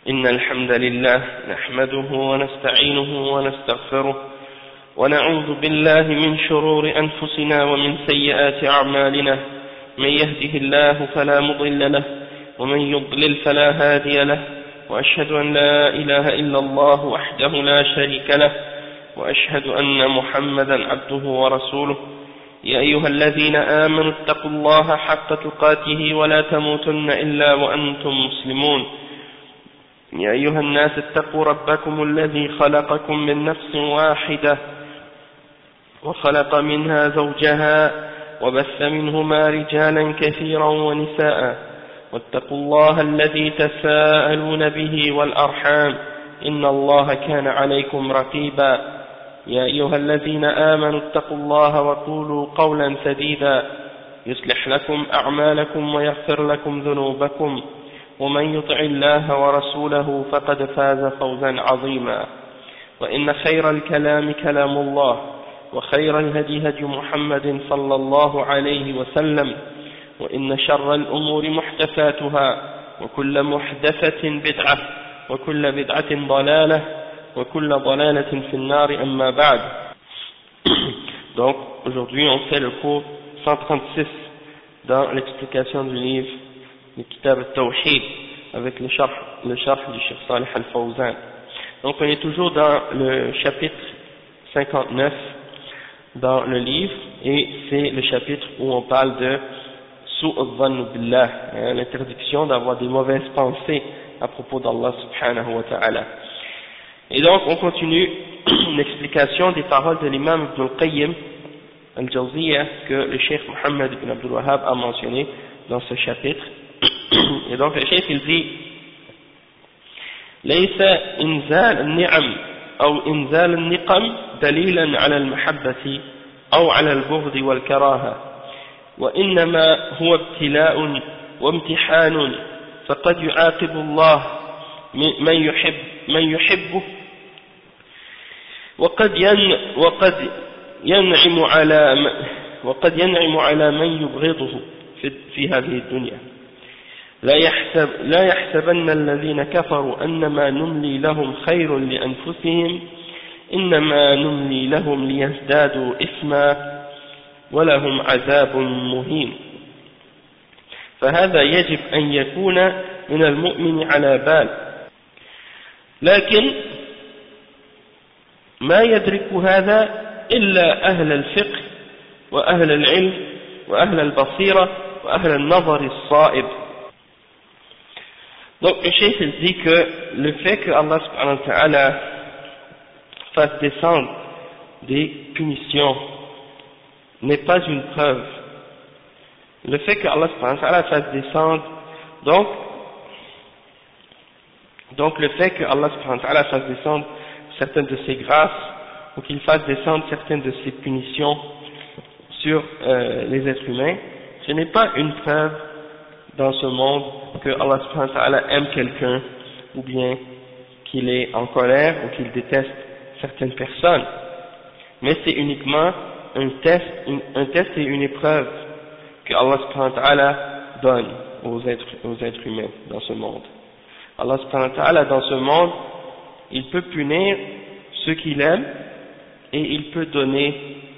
إن الحمد لله نحمده ونستعينه ونستغفره ونعوذ بالله من شرور أنفسنا ومن سيئات أعمالنا من يهده الله فلا مضل له ومن يضلل فلا هادي له وأشهد أن لا إله إلا الله وحده لا شريك له وأشهد أن محمدا عبده ورسوله يا أيها الذين آمنوا اتقوا الله حق تقاته ولا تموتن إلا وأنتم مسلمون يا أيها الناس اتقوا ربكم الذي خلقكم من نفس واحدة وخلق منها زوجها وبث منهما رجالا كثيرا ونساء واتقوا الله الذي تساءلون به والأرحام إن الله كان عليكم رقيبا يا أيها الذين آمنوا اتقوا الله وقولوا قولا سديدا يصلح لكم أعمالكم ويغفر لكم ذنوبكم ومن يطع الله ورسوله فقد فاز فوزا عظيما وإن خير الكلام كلام الله وخير الهدي هدي محمد صلى الله عليه وسلم وإن شر الأمور محدثاتها وكل محدثة بدعة وكل بدعة ضلالة وكل ضلالة في النار أما بعد. Donc aujourd'hui on fait le cours 136 dans l'explication du livre le Kitab al-Tawhid avec le sharh du Cheikh Salih al-Fawzan. Donc on est toujours dans le chapitre 59 dans le livre et c'est le chapitre où on parle de Su'adh-dhann billah, l'interdiction d'avoir des mauvaises pensées à propos d'Allah subhanahu wa ta'ala. Et donc on continue l'explication des paroles de l'imam Ibn al-Qayyim al-Jawziyya que le Cheikh Mohammed ibn Abdul Wahhab a mentionné dans ce chapitre. Et donc le Cheikh il dit ليس إنزال النعم أو إنزال النقم دليلا على المحبة أو على البغض والكراهة وإنما هو ابتلاء وامتحان فقد يعاقب الله من يحبه وقد ينعم على من يبغضه في هذه الدنيا لا يحسبن الذين كفروا أنما نملي لهم خير لأنفسهم إنما نملي لهم ليزدادوا إثما ولهم عذاب مهين فهذا يجب أن يكون من المؤمن على بال لكن ما يدرك هذا إلا أهل الفقه وأهل العلم وأهل البصيرة وأهل النظر الصائب. Donc le cheikh dit que le fait que Allah subhanahu wa ta'ala fasse descendre des punitions n'est pas une preuve. Le fait que Allah subhanahu wa ta'ala fasse descendre donc le fait que Allah subhanahu wa ta'ala fasse descendre certaines de ses grâces ou qu'il fasse descendre certaines de ses punitions sur les êtres humains, ce n'est pas une preuve dans ce monde que Allah subhanahu wa ta'ala aime quelqu'un ou bien qu'il est en colère ou qu'il déteste certaines personnes, mais c'est uniquement un test et une épreuve que Allah subhanahu wa ta'ala donne aux êtres humains dans ce monde. Allah subhanahu wa ta'ala dans ce monde, il peut punir ceux qu'il aime et il peut donner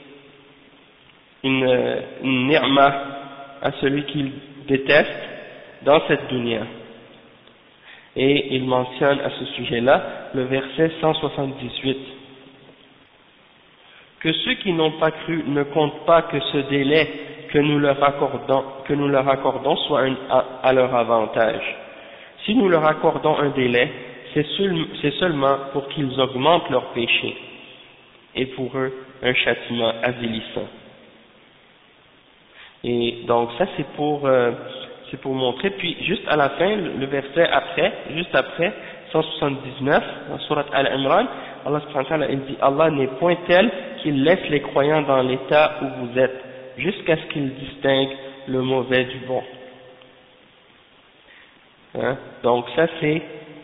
une ni'ma à celui qu'il déteste dans cette dunya. Et il mentionne à ce sujet-là le verset 178 que ceux qui n'ont pas cru ne comptent pas que ce délai que nous leur accordons soit à leur avantage. Si nous leur accordons un délai, c'est seulement pour qu'ils augmentent leurs péchés et pour eux un châtiment avilissant. Et donc ça c'est pour montrer. Puis juste à la fin, le verset juste après 179 dans sourate Al-Imran, Allah subhanahu wa ta'ala il dit Allah n'est point tel qu'il laisse les croyants dans l'état où vous êtes jusqu'à ce qu'ils distinguent le mauvais du bon. Hein? Donc ça c'est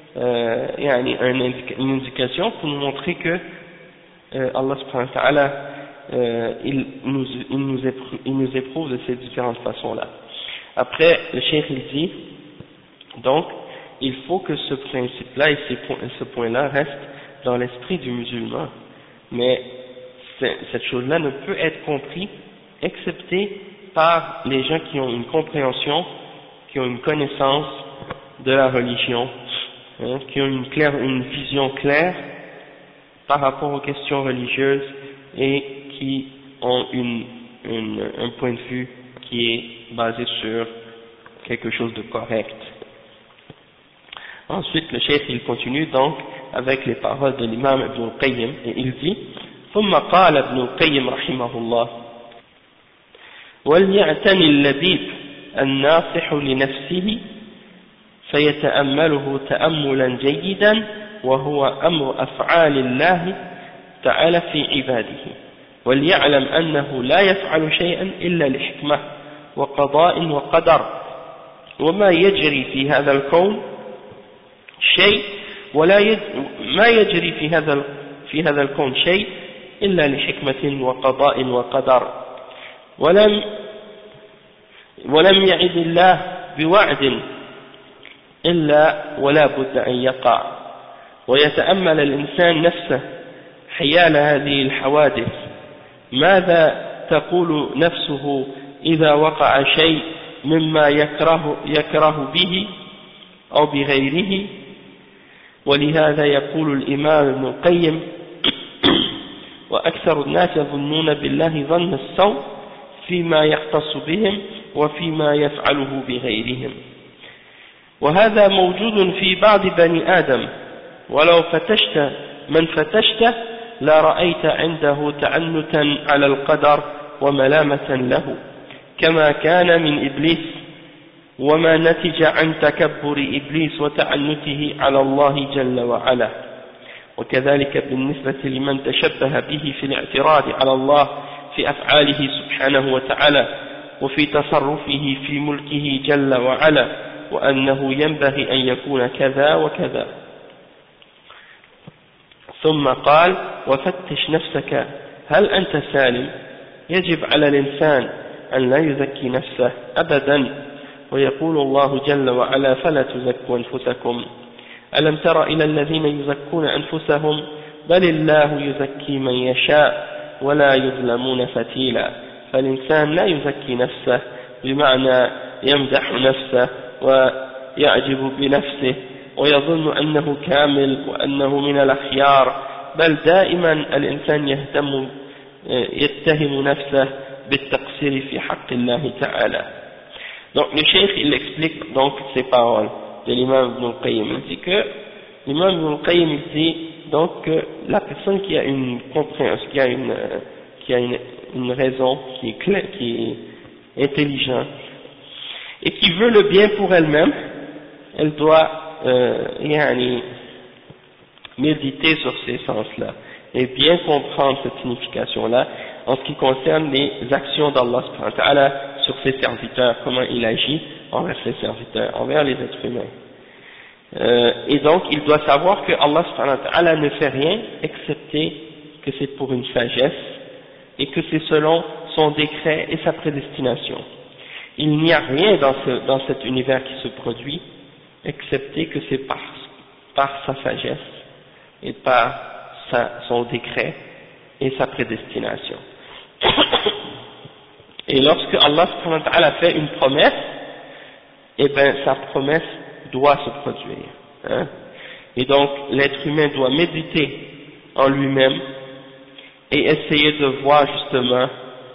une indication pour nous montrer que Allah subhanahu wa ta'ala il nous éprouve de ces différentes façons là. Après le cheikh il dit donc il faut que ce principe-là et ce point-là reste dans l'esprit du musulman. Mais cette chose-là ne peut être comprise excepté par les gens qui ont une compréhension, qui ont une connaissance de la religion, hein, qui ont une vision claire par rapport aux questions religieuses et qui ont un point de vue qui est basé sur quelque chose de correct. Ensuite, le cheikh il continue donc avec les paroles de l'imam Ibn al-Qayyim et il dit ثم قال ابن القيم رحمه الله وليعتني اللبيب الناصح لنفسه فيتأمله تأملا جيدا وهو أمر أفعال الله تعالى في عباده وليعلم أنه لا يفعل شيئا إلا لحكمة وقضاء وقدر وما يجري في هذا الكون شيء ما يجري في هذا الكون شيء إلا لحكمة وقضاء وقدر ولم يعد الله بوعد إلا ولا بد أن يقع ويتأمل الإنسان نفسه حيال هذه الحوادث ماذا تقول نفسه إذا وقع شيء مما يكره به أو بغيره ولهذا يقول الإمام ابن القيم وأكثر الناس يظنون بالله ظن السوء فيما يختص بهم وفيما يفعله بغيرهم وهذا موجود في بعض بني آدم ولو فتشت من فتشته لا رأيت عنده تعنتا على القدر وملامة له كما كان من إبليس وما نتج عن تكبر إبليس وتعنته على الله جل وعلا وكذلك بالنسبة لمن تشبه به في الاعتراض على الله في أفعاله سبحانه وتعالى وفي تصرفه في ملكه جل وعلا وأنه ينبغي أن يكون كذا وكذا ثم قال وفتش نفسك هل أنت سالم يجب على الإنسان أن لا يزكي نفسه أبدا ويقول الله جل وعلا فلا تزكوا أنفسكم ألم تر إلى الذين يزكون أنفسهم بل الله يزكي من يشاء ولا يظلمون فتيلا فالإنسان لا يزكي نفسه بمعنى يمدح نفسه ويعجب بنفسه ويظن أنه كامل وأنه من الأخيار بل دائما الإنسان يتهم نفسه بالتقصير في حق الله تعالى. Donc le cheikh il explique donc ces paroles de l'imam Ibn al-Qayyim. Il dit que l'imam Ibn al-Qayyim il dit donc que la personne qui a une compréhension, qui a une raison qui est claire, qui est intelligente et qui veut le bien pour elle-même, elle doit méditer sur ces sens-là et bien comprendre cette signification-là en ce qui concerne les actions d'Allah subhanahu wa ta'ala sur ses serviteurs, comment il agit envers ses serviteurs, envers les êtres humains. Et donc il doit savoir que Allah subhanahu wa ta'ala ne fait rien excepté que c'est pour une sagesse et que c'est selon son décret et sa prédestination. Il n'y a rien dans cet univers qui se produit excepté que c'est par sa sagesse et par son décret et sa prédestination. Et lorsque Allah subhanahu wa ta'ala fait une promesse, eh bien sa promesse doit se produire. Hein? Et donc l'être humain doit méditer en lui-même et essayer de voir justement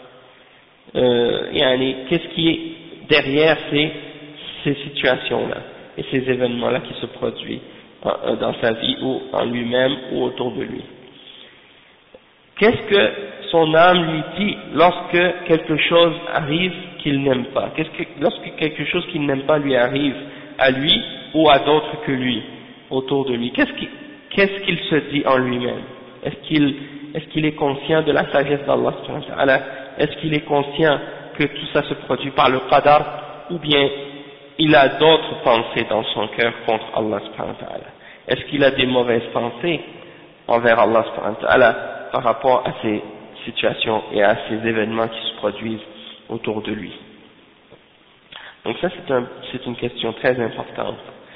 qu'est-ce qui est derrière ces situations-là et ces événements-là qui se produisent dans sa vie ou en lui-même ou autour de lui. Qu'est-ce que son âme lui dit lorsque quelque chose arrive qu'il n'aime pas? Lorsque quelque chose qu'il n'aime pas lui arrive à lui ou à d'autres que lui autour de lui, qu'est-ce qu'il se dit en lui-même? Est-ce qu'il est conscient de la sagesse d'Allah subhanahu wa ta'ala? Est-ce qu'il est conscient que tout ça se produit par le qadar, ou bien il a d'autres pensées dans son cœur contre Allah subhanahu wa ta'ala? Est-ce qu'il a des mauvaises pensées envers Allah subhanahu wa ta'ala par rapport à ces situations et à ces événements qui se produisent autour de lui? Donc ça c'est une question très importante.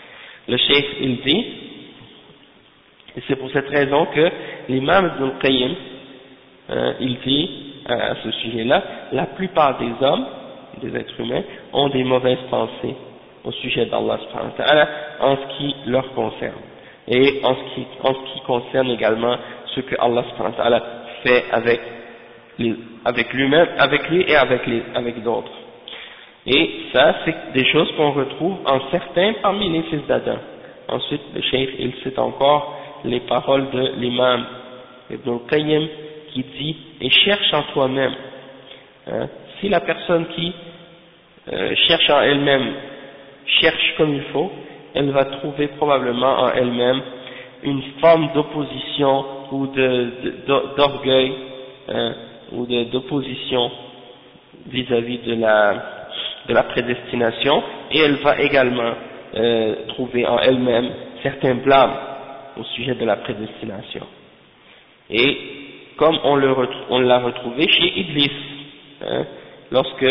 le cheikh il dit, et c'est pour cette raison que l'imam Ibn al-Qayyim il dit à ce sujet-là, la plupart des hommes, des êtres humains, ont des mauvaises pensées au sujet d'Allah subhanahu wa ta'ala en ce qui leur concerne, et en ce qui concerne également ce que Allah subhanahu wa ta'ala fait avec lui-même, avec lui et avec d'autres. Et ça, c'est des choses qu'on retrouve en certains parmi les fils d'Adam. Ensuite, le cheikh, il cite encore les paroles de l'imam Ibn al-Qayyim qui dit, et cherche en toi-même. Si la personne qui cherche en elle-même, cherche comme il faut, elle va trouver probablement en elle-même une forme d'opposition ou d'orgueil ou d'opposition vis-à-vis de la prédestination, et elle va également trouver en elle-même certains blâmes au sujet de la prédestination. Et comme on l'a retrouvé chez Iblis, lorsque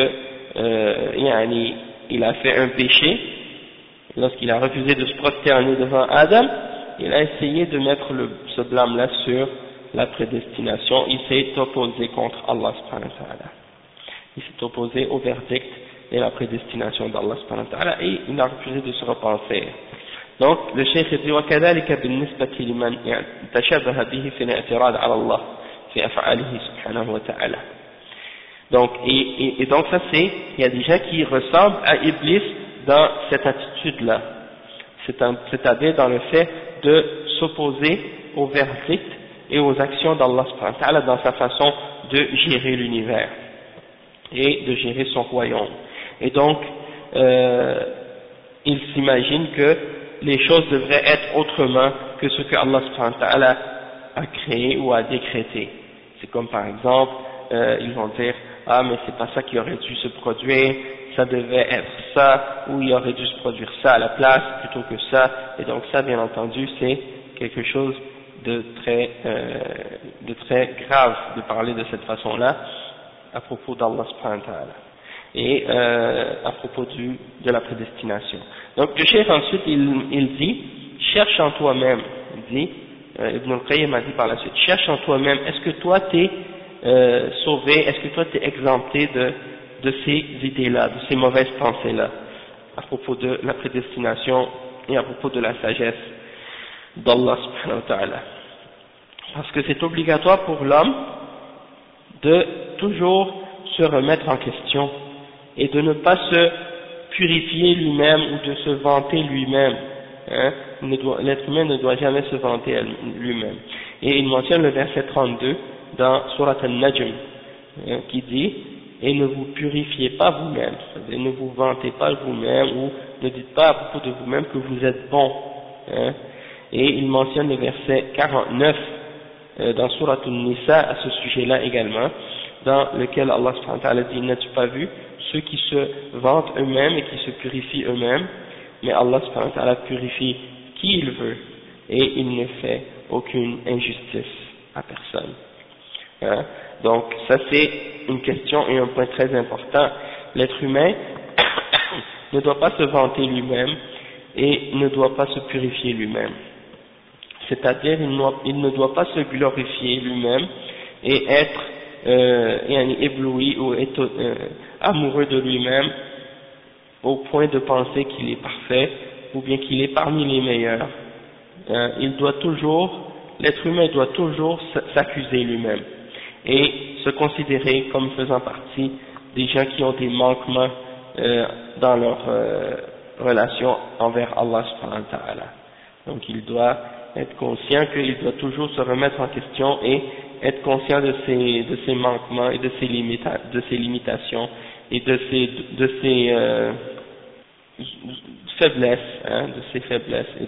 il a fait un péché, lorsqu'il a refusé de se prosterner devant Adam, il a essayé de mettre ce blâme-là sur la prédestination. Il s'est opposé contre Allah subhanahu wa ta'ala. Il s'est opposé au verdict et la prédestination d'Allah subhanahu wa ta'ala, et il a refusé de se repenser. Donc le cheikh dit وكذلك بالنسبة لمن تشبه به في الاعتراض على الله في أفعاله سبحانه وتعالى. Donc et donc ça c'est, il y a des gens qui ressemblent à Iblis dans cette attitude-là, c'est-à-dire dans le fait de s'opposer au verdict et aux actions d'Allah subhanahu wa ta'ala dans sa façon de gérer l'univers et de gérer son royaume. Et donc il s'imagine que les choses devraient être autrement que ce que Allah subhanahu wa ta'ala a créé ou a décrété. C'est comme par exemple, ils vont dire, ah mais c'est pas ça qui aurait dû se produire, ça devait être ça, ou il aurait dû se produire ça à la place plutôt que ça, et donc ça bien entendu c'est quelque chose de très grave de parler de cette façon-là à propos d'Allah subhanahu wa ta'ala et à propos de la prédestination. Donc le cheikh ensuite il dit, cherche en toi-même, il dit, Ibn al-Qayyim a dit par la suite, cherche en toi-même, est-ce que toi t'es sauvé, est-ce que toi t'es exempté de ces idées-là, de ces mauvaises pensées-là, à propos de la prédestination et à propos de la sagesse d'Allah subhanahu wa ta'ala. Parce que c'est obligatoire pour l'homme de toujours se remettre en question et de ne pas se purifier lui-même ou de se vanter lui-même. L'être humain ne doit jamais se vanter lui-même. Et il mentionne le verset 32 dans Surat Al-Najm qui dit, et ne vous purifiez pas vous-même, c'est-à-dire ne vous vantez pas vous-même ou ne dites pas à propos de vous-même que vous êtes bon. Et il mentionne le verset 49 dans Surat Al-Nisa à ce sujet-là également, dans lequel Allah subhanahu wa ta'ala dit, n'as-tu pas vu ceux qui se vantent eux-mêmes et qui se purifient eux-mêmes, mais Allah subhanahu wa ta'ala purifie qui il veut et il ne fait aucune injustice à personne. Donc ça c'est une question et un point très important. L'être humain ne doit pas se vanter lui-même et ne doit pas se purifier lui-même, c'est-à-dire il ne doit pas se glorifier lui-même et être ébloui ou être amoureux de lui-même au point de penser qu'il est parfait ou bien qu'il est parmi les meilleurs. L'être humain doit toujours s'accuser lui-même et se considérer comme faisant partie des gens qui ont des manquements dans leur relation envers Allah subhanahu wa ta'ala. Donc il doit être conscient qu'il doit toujours se remettre en question et être conscient de ses manquements et de ses limitations et de ses faiblesses, de ses faiblesses et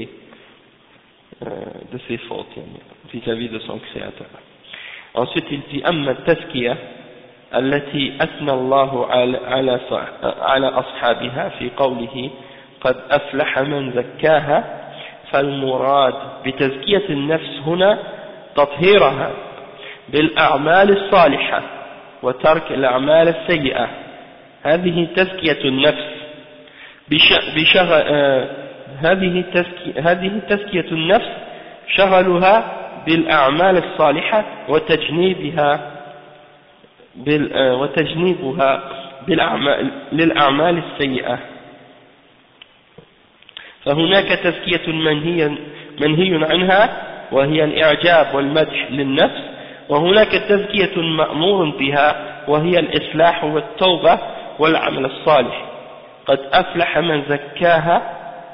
de ses fautes vis-à-vis de son Créateur. Ensuite il dit, أما التزكية التي أثنى الله على أصحابها في قوله قد أفلح من زكاها، فالمراد بتزكية النفس هنا تطهيرها بالأعمال الصالحة وترك الأعمال السيئة. هذه تزكية النفس هذه تزكية النفس شغلها بالأعمال الصالحة وتجنيبها للأعمال السيئة. فهناك تزكية منهي عنها وهي الإعجاب والمدح للنفس، وهناك تزكية مأمور بها وهي الإصلاح والتوبة والعمل الصالح. قد أفلح من زكاها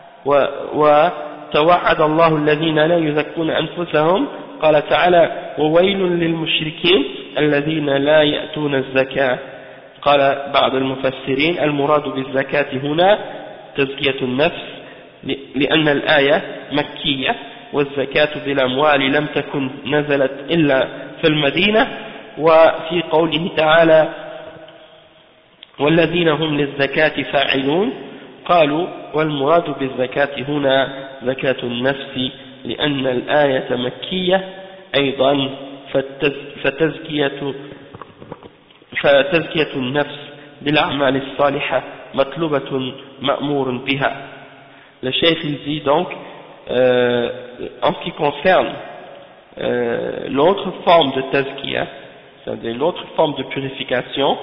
وتوعد الله الذين لا يزكون أنفسهم، قال تعالى وويل للمشركين الذين لا يأتون الزكاة. قال بعض المفسرين المراد بالزكاة هنا تزكية النفس، لأن الآية مكية والزكاة بالأموال لم تكن نزلت إلا في المدينة. وفي قوله تعالى والذين هم للزكاة فاعلون قالوا والمراد بالزكاة هنا زكاة النفس، لأن الآية مكية أيضا، فتزكية النفس بالأعمال الصالحة مطلوبة مأمور بها. Le Cheikh il dit donc en ce qui concerne l'autre forme de tazkiya, c'est-à-dire l'autre forme de purification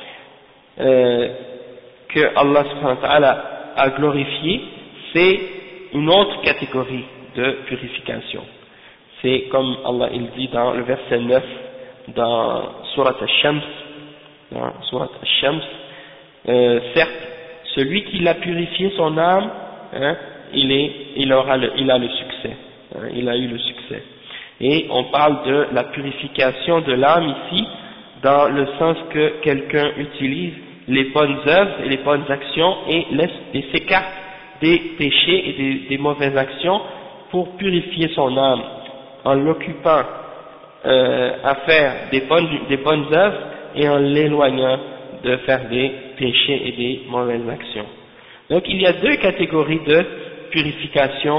que Allah subhanahu wa ta'ala a glorifié, c'est une autre catégorie de purification. C'est comme Allah il dit dans le verset 9 dans Surat Al-Shams, certes celui qui l'a purifié son âme, il a le succès, il a eu le succès. Et on parle de la purification de l'âme ici dans le sens que quelqu'un utilise les bonnes œuvres et les bonnes actions et s'écarte des péchés et des mauvaises actions pour purifier son âme en l'occupant à faire des bonnes œuvres et en l'éloignant de faire des péchés et des mauvaises actions. Donc il y a deux catégories de purification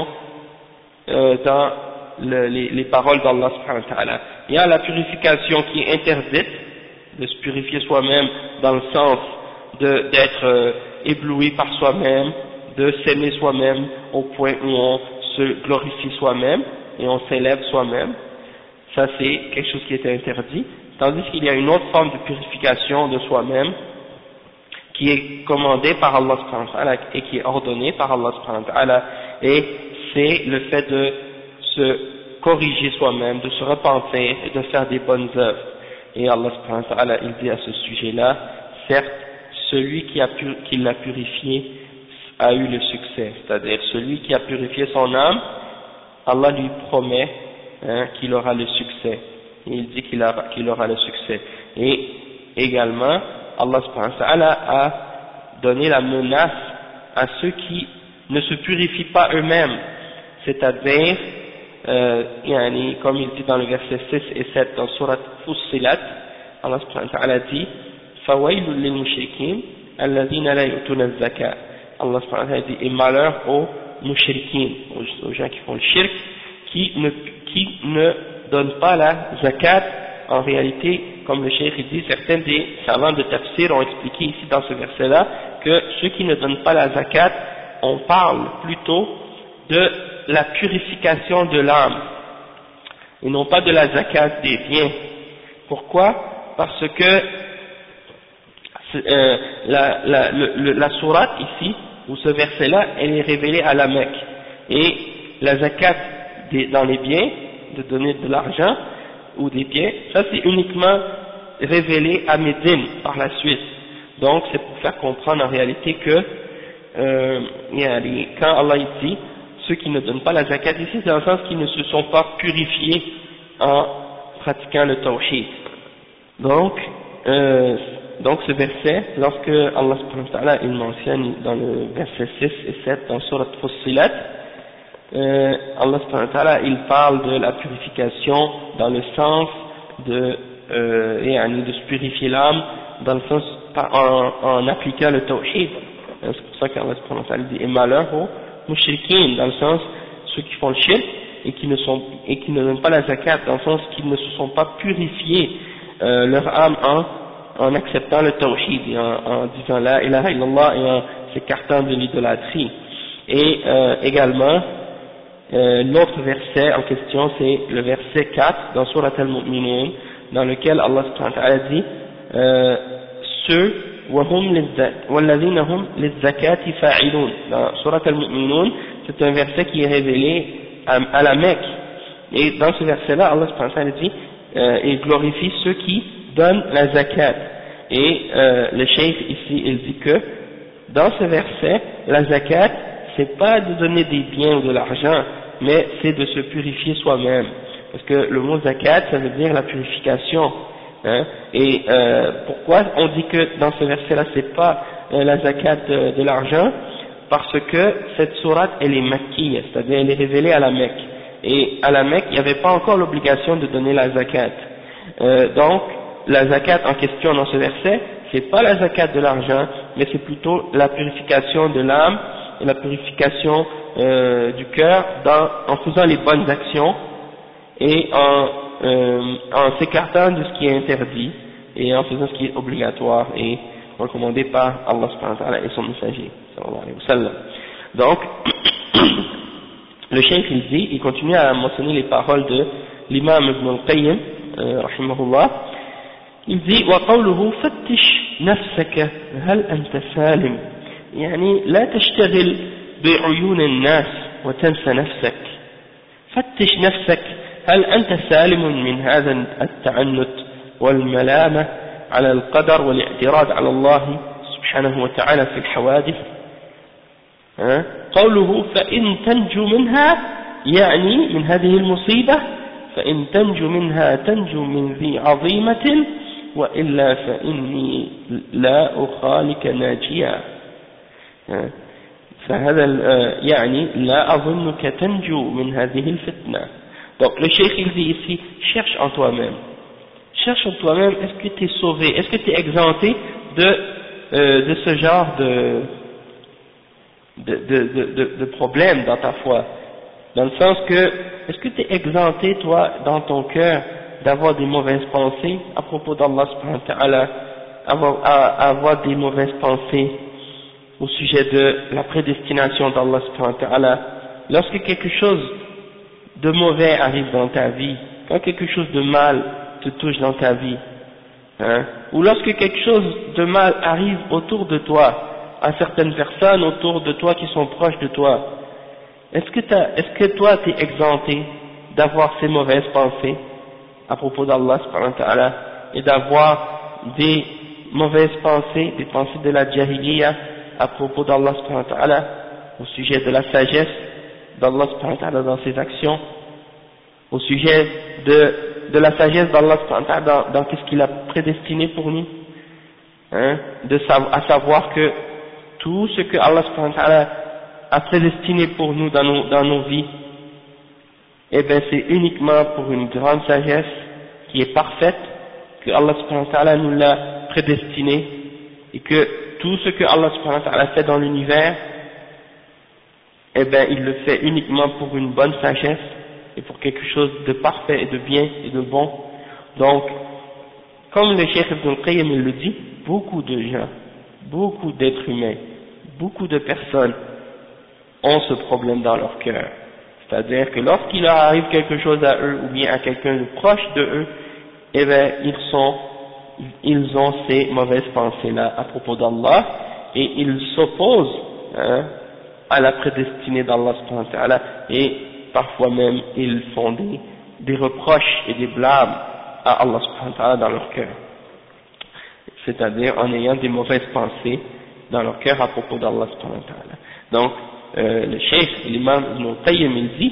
dans les paroles d'Allah subhanahu wa ta'ala. Il y a la purification qui est interdite, de se purifier soi-même dans le sens d'être ébloui par soi-même, de s'aimer soi-même au point où on se glorifie soi-même et on s'élève soi-même. Ça c'est quelque chose qui est interdit. Tandis qu'il y a une autre forme de purification de soi-même qui est commandée par Allah subhanahu wa ta'ala et qui est ordonnée par Allah subhanahu wa ta'ala, et c'est le fait de se corriger soi-même, de se repentir et de faire des bonnes œuvres. Et Allah subhanahu wa ta'ala il dit à ce sujet-là, certes celui qui l'a purifié a eu le succès, c'est-à-dire celui qui a purifié son âme, Allah lui promet qu'il aura le succès, et il dit qu'il aura le succès. Et également Allah subhanahu wa ta'ala a donné la menace à ceux qui ne se purifient pas eux-mêmes, c'est-à-dire comme il dit dans le verset 6 et 7 dans Surat Fussilat, Allah subhanahu wa ta'ala dit فَوَيْلٌ لِلْمُشْرِكِينَ الَّذِينَ لَا يُؤْتُونَ الزَّكَاةَ. Allah subhanahu wa ta'ala dit et malheur aux mushrikin, aux gens qui font le shirk, qui ne donnent pas la zakat. En réalité, comme le cheikh dit, certains des savants de tafsir ont expliqué ici dans ce verset-là que ceux qui ne donnent pas la zakat, on parle plutôt de la purification de l'âme et non pas de la zakat des biens. Pourquoi? Parce que la sourate ici, ou ce verset-là, elle est révélée à la Mecque, et la zakat dans les biens, de donner de l'argent ou des biens, ça c'est uniquement révélé à Médine par la suite. Donc c'est pour faire comprendre en réalité que quand Allah dit ceux qui ne donnent pas la zakat ici, c'est dans le sens qu'ils ne se sont pas purifiés en pratiquant le tawhid. Donc ce verset, lorsque Allah subhanahu wa ta'ala il mentionne dans le verset 6 et 7 dans Surat Fussilat, Allah subhanahu wa ta'ala il parle de la purification dans le sens de se purifier l'âme, dans le sens en appliquant le tawhid. C'est pour ça qu'Allah subhanahu wa ta'ala dit et malheur aux mushrikin, dans le sens ceux qui font le shirk et qui ne donnent pas la zakat, dans le sens qu'ils ne se sont pas purifiés leur âme en acceptant le tawhid et en disant la ilaha illallah et en s'écartant de l'idolâtrie. Et également, l'autre verset en question, c'est le verset 4 dans Surat al-Mu'minun, dans lequel Allah subhanahu wa ta'ala dit ceux وَالَّذِينَ هُمْ لِلزَّكَاةِ فَاعِلُونَ. Dans Surat al-Mu'minun, c'est un verset qui est révélé à la Mecque. Et dans ce verset-là, Allah subhanahu wa ta'ala dit il glorifie ceux qui donnent la zakat. Et le cheikh ici, il dit que dans ce verset, la zakat, c'est pas de donner des biens ou de l'argent, mais c'est de se purifier soi-même. Parce que le mot zakat, ça veut dire la purification. Hein? Et pourquoi on dit que dans ce verset-là, c'est pas la zakat de l'argent? Parce que cette sourate, elle est makkiya, c'est-à-dire elle est révélée à la Mecque. Et à la Mecque, il n'y avait pas encore l'obligation de donner la zakat. Donc, la zakat en question dans ce verset, c'est pas la zakat de l'argent, mais c'est plutôt la purification de l'âme et la purification du cœur en faisant les bonnes actions et en s'écartant de ce qui est interdit et en faisant ce qui est obligatoire et recommandé par Allah subhanahu wa ta'ala et son messager sallallahu alayhi wa sallam. Donc, le cheikh il continue à mentionner les paroles de l'imam Ibn al-Qayyim rahimahullah. Il dit وقوله فتش نفسك هل أنت سالم يعني لا تشتغل بعيون الناس وتنسى نفسك فتش نفسك هل أنت سالم من هذا التعنت والملامة على القدر والاعتراض على الله سبحانه وتعالى في الحوادث. قوله فإن تنجو منها يعني من هذه المصيبة فإن تنجو منها تنجو من ذي عظيمة وإلا فإني لا أخالك ناجيا فهذا يعني لا أظنك تنجو من هذه الفتنة. Donc le cheikh il dit ici, cherche en toi-même, est-ce que tu es sauvé, est-ce que tu es exempté de ce genre de problème dans ta foi, dans le sens que, est-ce que tu es exempté toi dans ton cœur d'avoir des mauvaises pensées à propos d'Allah subhanahu wa ta'ala, avoir des mauvaises pensées au sujet de la prédestination d'Allah subhanahu wa ta'ala, lorsque quelque chose de mauvais arrive dans ta vie, quand quelque chose de mal te touche dans ta vie, ou lorsque quelque chose de mal arrive autour de toi, à certaines personnes autour de toi qui sont proches de toi, est-ce que toi tu es exempté d'avoir ces mauvaises pensées à propos d'Allah subhanahu wa ta'ala et d'avoir des mauvaises pensées, des pensées de la jahiliya à propos d'Allah subhanahu wa ta'ala au sujet de la sagesse d'Allah subhanahu wa ta'ala dans ses actions, au sujet de la sagesse d'Allah subhanahu wa ta'ala dans ce qu'il a prédestiné pour nous, à savoir que tout ce que Allah subhanahu wa ta'ala a prédestiné pour nous dans nos vies, eh bien c'est uniquement pour une grande sagesse qui est parfaite que Allah subhanahu wa ta'ala nous l'a prédestiné, et que tout ce que Allah subhanahu wa ta'ala fait dans l'univers, eh bien il le fait uniquement pour une bonne sagesse et pour quelque chose de parfait et de bien et de bon. Donc, comme le Cheikh Ibn al-Qayyim il le dit, beaucoup de gens, beaucoup d'êtres humains, beaucoup de personnes ont ce problème dans leur cœur. C'est-à-dire que lorsqu'il leur arrive quelque chose à eux ou bien à quelqu'un de proche de eux, eh bien ils ont ces mauvaises pensées-là à propos d'Allah et ils s'opposent à la prédestinée d'Allah subhanahu wa ta'ala, et parfois même ils font des reproches et des blâmes à Allah subhanahu wa ta'ala dans leur cœur, c'est-à-dire en ayant des mauvaises pensées dans leur cœur à propos d'Allah subhanahu wa ta'ala. Donc le cheikh, l'imam Ibn al-Qayyim il dit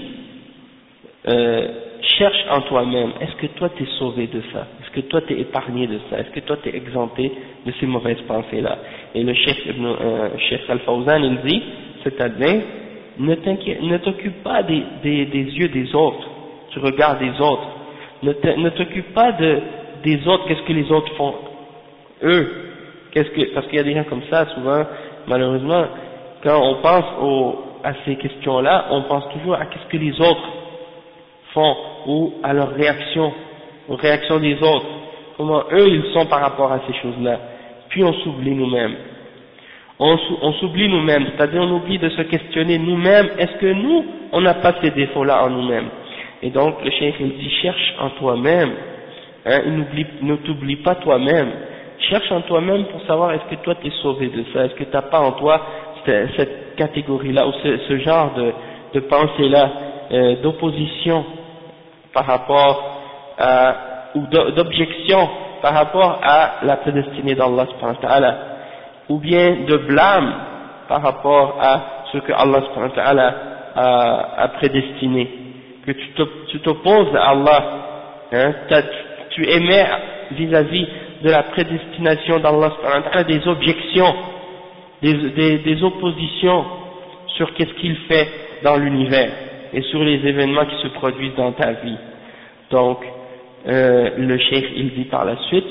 cherche en toi-même, est-ce que toi tu es sauvé de ça, est-ce que toi tu es épargné de ça, est-ce que toi tu es exempté de ces mauvaises pensées là. Et le cheikh Al-Fawzan il dit, c'est-à-dire ne t'occupe pas des yeux des autres, tu regardes les autres, ne t'occupe pas des autres, qu'est-ce que les autres font eux, parce qu'il y a des gens comme ça souvent, malheureusement, quand on pense à ces questions-là, on pense toujours à qu'est-ce que les autres font, ou à leur réaction, aux réactions des autres, comment eux ils sont par rapport à ces choses-là, puis on s'oublie nous-mêmes. on s'oublie nous-mêmes, c'est-à-dire on oublie de se questionner nous-mêmes, est-ce que nous, on n'a pas ces défauts-là en nous-mêmes? Et donc le cheikh il dit, cherche en toi-même, hein, ne t'oublie pas toi-même, cherche en toi-même pour savoir est-ce que toi tu es sauvé de ça, est-ce que tu n'as pas en toi cette catégorie-là, ou ce genre de pensée-là, d'opposition par rapport à, ou d'objection par rapport à la prédestinée d'Allah subhanahu wa ta'ala, ou bien de blâme par rapport à ce que Allah subhanahu wa ta'ala a prédestiné, que tu t'opposes à Allah, hein, tu émets vis-à-vis de la prédestination d'Allah subhanahu wa ta'ala des objections, des oppositions sur qu'est-ce qu'il fait dans l'univers et sur les événements qui se produisent dans ta vie. Donc le cheikh il dit par la suite,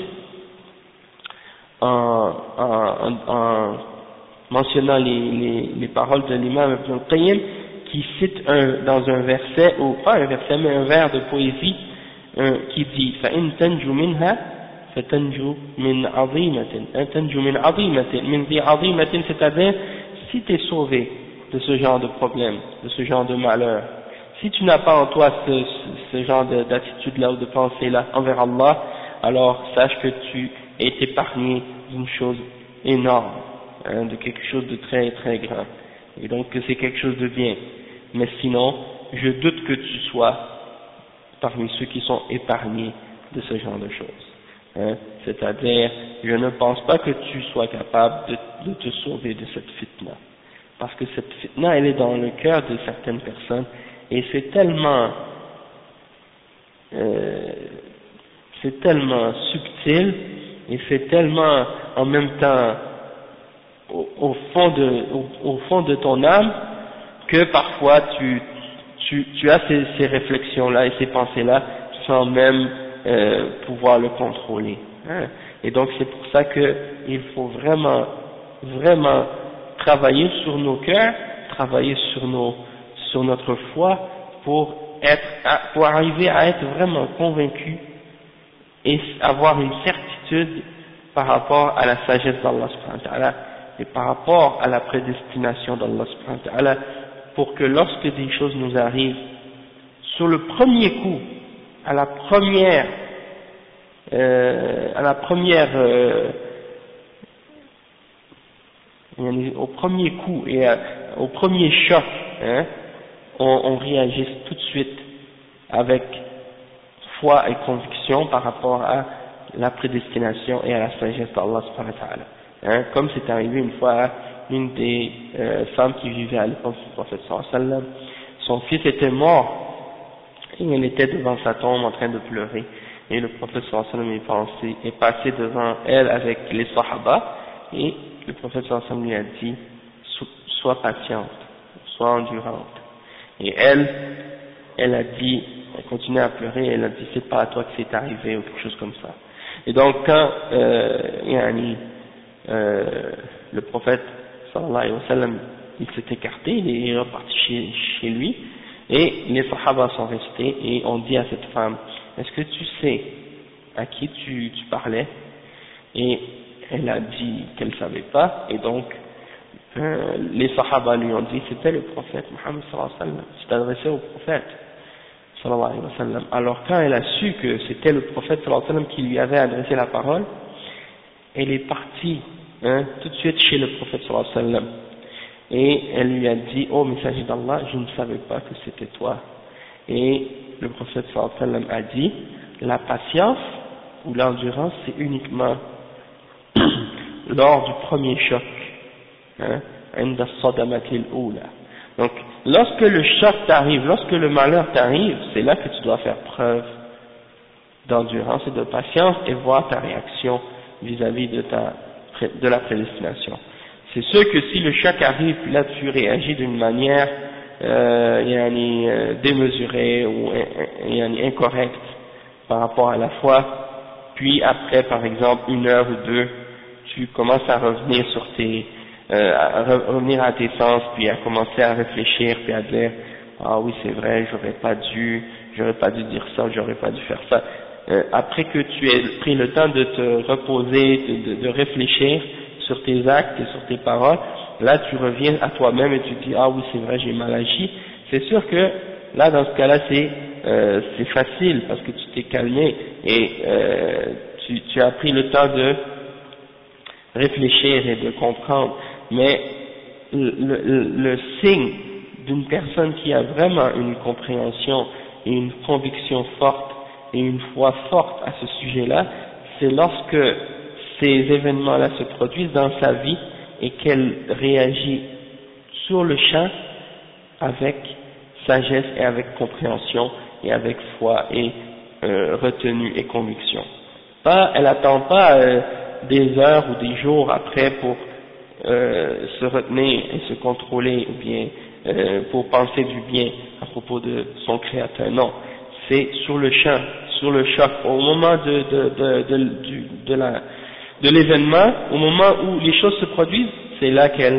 en mentionnant les paroles de l'imam Ibn al-Qayyim, qui cite dans un verset, ou pas un verset mais un vers de poésie, qui dit فَإِن تَنْجُ مِنْهَا فَتَنْجُ مِنْ عَظِيمَةٍ تَنْجُ مِنْ عَظِيمَةٍ مِنْ ذِي عَظِيمَةٍ, c'est-à-dire si tu es sauvé de ce genre de problème, de ce genre de malheur, si tu n'as pas en toi ce genre d'attitude-là ou de pensée-là envers Allah, alors sache que tu es épargné d'une chose énorme, hein, de quelque chose de très très grand, et donc que c'est quelque chose de bien. Mais sinon, je doute que tu sois parmi ceux qui sont épargnés de ce genre de choses. Hein. C'est-à-dire, je ne pense pas que tu sois capable de te sauver de cette fitna. Parce que cette fitna, elle est dans le cœur de certaines personnes, et c'est tellement subtil, et c'est tellement en même temps au fond de ton âme, que parfois tu as ces réflexions-là et ces pensées-là sans même pouvoir le contrôler. Hein. Et donc c'est pour ça qu'il faut vraiment travailler sur nos cœurs, travailler sur notre foi pour arriver à être vraiment convaincu et avoir une certitude par rapport à la sagesse d'Allah subhanahu wa ta'ala et par rapport à la prédestination d'Allah subhanahu wa ta'ala, pour que lorsque des choses nous arrivent, sur le premier coup, au premier coup et au premier choc, hein, on réagisse tout de suite avec foi et conviction par rapport à la prédestination et à la sagesse d'Allah subhanahu wa ta'ala. Hein, comme c'est arrivé une fois à une des femmes qui vivait à l'époque du prophète sallallahu alayhi wa sallam, son fils était mort et elle était devant sa tombe en train de pleurer, et le prophète sallallahu alayhi wa sallam est passé devant elle avec les sahaba, et le prophète sallallahu alayhi wa sallam lui a dit sois patiente, sois endurante, et elle a dit, elle continuait à pleurer, elle a dit c'est pas à toi que c'est arrivé ou quelque chose comme ça. Et donc quand le prophète sallallahu alayhi wa sallam il s'est écarté, il est reparti chez lui, et les sahaba sont restés et ont dit à cette femme, est-ce que tu sais à qui tu parlais? Et elle a dit qu'elle ne savait pas, et donc les sahaba lui ont dit c'était le prophète Muhammad sallallahu alayhi wa sallam, tu t'adressais au prophète sallallahu alayhi wa sallam. Alors quand elle a su que c'était le prophète sallallahu alayhi wa sallam qui lui avait adressé la parole, elle est partie tout de suite chez le prophète sallallahu alayhi wa sallam, et elle lui a dit ô messager d'Allah, je ne savais pas que c'était toi. Et le prophète sallallahu alayhi wa sallam a dit, la patience ou l'endurance c'est uniquement lors du premier choc, عند الصدمة الأولى. Donc lorsque le choc t'arrive, lorsque le malheur t'arrive, c'est là que tu dois faire preuve d'endurance et de patience et voir ta réaction vis-à-vis de la prédestination. C'est sûr que si le choc arrive, puis là tu réagis d'une manière démesurée ou incorrecte par rapport à la foi, puis après par exemple 1 heure ou 2, tu commences à revenir sur revenir à tes sens, puis à commencer à réfléchir, puis à dire ah oui c'est vrai, j'aurais pas dû dire ça, j'aurais pas dû faire ça. Après que tu aies pris le temps de te reposer, de réfléchir sur tes actes et sur tes paroles, là tu reviens à toi-même et tu dis ah oui c'est vrai j'ai mal agi, c'est sûr que là dans ce cas-là c'est facile parce que tu t'es calmé et tu as pris le temps de réfléchir et de comprendre, mais le signe d'une personne qui a vraiment une compréhension et une conviction forte et une foi forte à ce sujet-là, c'est lorsque ces événements-là se produisent dans sa vie et qu'elle réagit sur le champ avec sagesse et avec compréhension et avec foi et retenue et conviction. Elle n'attend pas des heures ou des jours après pour se retenir et se contrôler ou bien pour penser du bien à propos de son créateur. Non, c'est sur le champ, sur le choc, au moment de l'événement, au moment où les choses se produisent, c'est là qu'elle